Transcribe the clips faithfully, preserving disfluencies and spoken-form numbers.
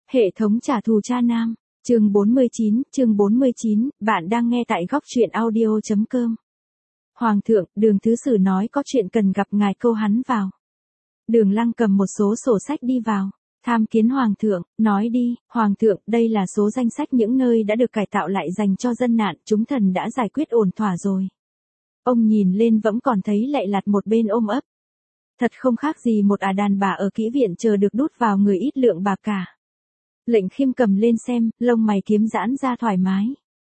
Hệ thống trả thù cha nam, chương bốn mươi chín, chương bốn mươi chín, bạn đang nghe tại góc truyện audio chấm com. Hoàng thượng, Đường thứ sử nói có chuyện cần gặp ngài, câu hắn vào. Đường Lăng cầm một số sổ sách đi vào. Tham kiến Hoàng thượng, nói đi, Hoàng thượng, đây là số danh sách những nơi đã được cải tạo lại dành cho dân nạn, chúng thần đã giải quyết ổn thỏa rồi. Ông nhìn lên vẫn còn thấy Lạy Lạt một bên ôm ấp. Thật không khác gì một ả đàn bà ở kỹ viện chờ được đút vào người ít lượng bạc cả. Lệnh Khiêm cầm lên xem, lông mày kiếm giãn ra thoải mái.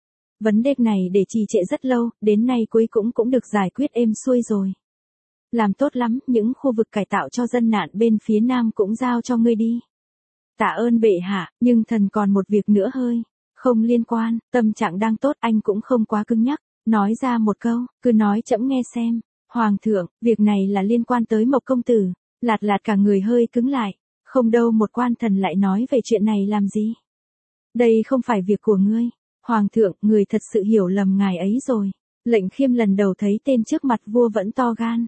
Vấn đề này để trì trệ rất lâu, đến nay cuối cũng cũng được giải quyết êm xuôi rồi. Làm tốt lắm, những khu vực cải tạo cho dân nạn bên phía nam cũng giao cho ngươi đi. Tạ ơn bệ hạ, nhưng thần còn một việc nữa hơi. Không liên quan, tâm trạng đang tốt, anh cũng không quá cứng nhắc. Nói ra một câu, cứ nói trẫm nghe xem. Hoàng thượng, việc này là liên quan tới Mộc công tử. Lạt Lạt cả người hơi cứng lại. Không đâu, một quan thần lại nói về chuyện này làm gì? Đây không phải việc của ngươi. Hoàng thượng, người thật sự hiểu lầm ngài ấy rồi. Lệnh Khiêm lần đầu thấy tên trước mặt vua vẫn to gan.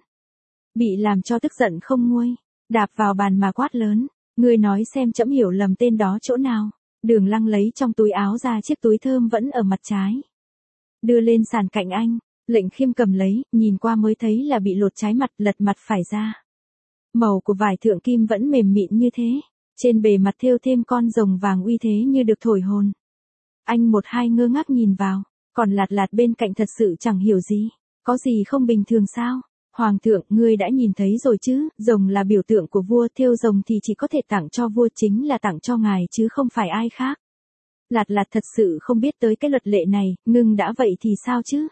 Bị làm cho tức giận không nguôi. Đạp vào bàn mà quát lớn. Ngươi nói xem trẫm hiểu lầm tên đó chỗ nào. Đường Lăng lấy trong túi áo ra chiếc túi thơm vẫn ở mặt trái. Đưa lên sàn cạnh anh. Lệnh Khiêm cầm lấy, nhìn qua mới thấy là bị lột trái mặt, lật mặt phải ra. Màu của vải thượng kim vẫn mềm mịn như thế. Trên bề mặt thêu thêm con rồng vàng uy thế như được thổi hồn. Anh một hai ngơ ngác nhìn vào. Còn Lạt Lạt bên cạnh thật sự chẳng hiểu gì. Có gì không bình thường sao? Hoàng thượng, ngươi đã nhìn thấy rồi chứ, rồng là biểu tượng của vua, thêu rồng thì chỉ có thể tặng cho vua, chính là tặng cho ngài chứ không phải ai khác. Lạt Lạt thật sự không biết tới cái luật lệ này, ngưng đã vậy thì sao chứ?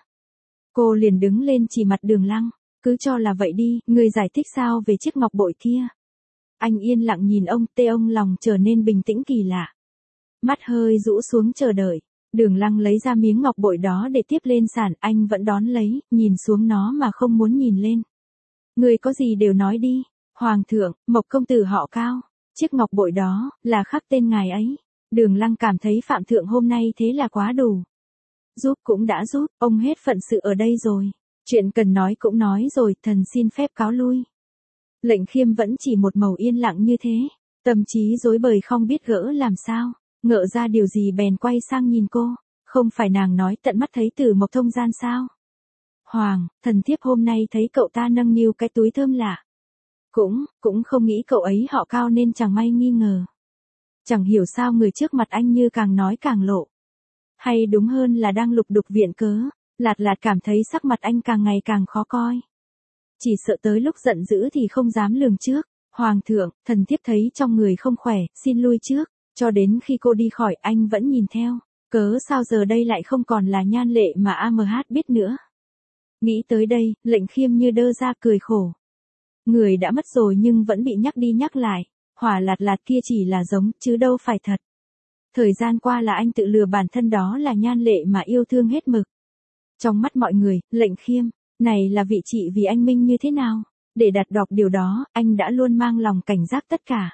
Cô liền đứng lên chỉ mặt Đường Lăng, cứ cho là vậy đi, ngươi giải thích sao về chiếc ngọc bội kia. Anh yên lặng nhìn ông, tê ông lòng trở nên bình tĩnh kỳ lạ. Mắt hơi rũ xuống chờ đợi. Đường Lăng lấy ra miếng ngọc bội đó để tiếp lên sàn, anh vẫn đón lấy, nhìn xuống nó mà không muốn nhìn lên. Người có gì đều nói đi. Hoàng thượng, Mộc công tử họ Cao. Chiếc ngọc bội đó, là khắc tên ngài ấy. Đường Lăng cảm thấy Phạm thượng hôm nay thế là quá đủ. Giúp cũng đã giúp, ông hết phận sự ở đây rồi. Chuyện cần nói cũng nói rồi, thần xin phép cáo lui. Lệnh Khiêm vẫn chỉ một màu yên lặng như thế. Tâm trí rối bời không biết gỡ làm sao. Ngỡ ra điều gì bèn quay sang nhìn cô. Không phải nàng nói tận mắt thấy Tử Mộc thông gian sao? Hoàng, thần thiếp hôm nay thấy cậu ta nâng niu cái túi thơm lạ. Cũng, cũng không nghĩ cậu ấy họ Cao nên chẳng may nghi ngờ. Chẳng hiểu sao người trước mặt anh như càng nói càng lộ. Hay đúng hơn là đang lục đục viện cớ. Lạt Lạt cảm thấy sắc mặt anh càng ngày càng khó coi. Chỉ sợ tới lúc giận dữ thì không dám lường trước. Hoàng thượng, thần thiếp thấy trong người không khỏe, xin lui trước. Cho đến khi cô đi khỏi anh vẫn nhìn theo. Cớ sao giờ đây lại không còn là Nhan Lệ mà a em hát biết nữa. Nghĩ tới đây, Lệnh Khiêm như đơ ra cười khổ. Người đã mất rồi nhưng vẫn bị nhắc đi nhắc lại. Hỏa Lạt Lạt kia chỉ là giống, chứ đâu phải thật. Thời gian qua là anh tự lừa bản thân đó là Nhan Lệ mà yêu thương hết mực. Trong mắt mọi người, Lệnh Khiêm, này là vị chị vì anh Minh như thế nào? Để đặt đọc điều đó, anh đã luôn mang lòng cảnh giác tất cả.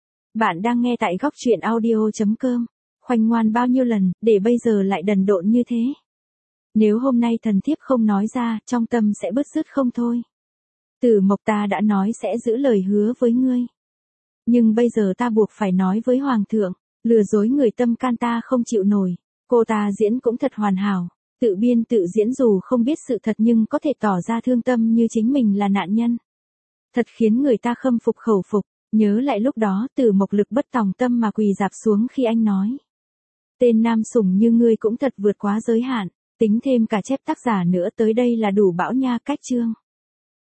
Bạn đang nghe tại góc truyện audio chấm com. Khoanh ngoan bao nhiêu lần, để bây giờ lại đần độn như thế. Nếu hôm nay thần thiếp không nói ra, trong tâm sẽ bứt rứt không thôi. Tử Mộc ta đã nói sẽ giữ lời hứa với ngươi. Nhưng bây giờ ta buộc phải nói với Hoàng thượng, lừa dối người tâm can ta không chịu nổi. Cô ta diễn cũng thật hoàn hảo, tự biên tự diễn dù không biết sự thật nhưng có thể tỏ ra thương tâm như chính mình là nạn nhân. Thật khiến người ta khâm phục khẩu phục. Nhớ lại lúc đó Tử Mộc lực bất tòng tâm mà quỳ rạp xuống khi anh nói. Tên nam sủng như ngươi cũng thật vượt quá giới hạn, tính thêm cả chép tác giả nữa tới đây là đủ bão nha cách chương.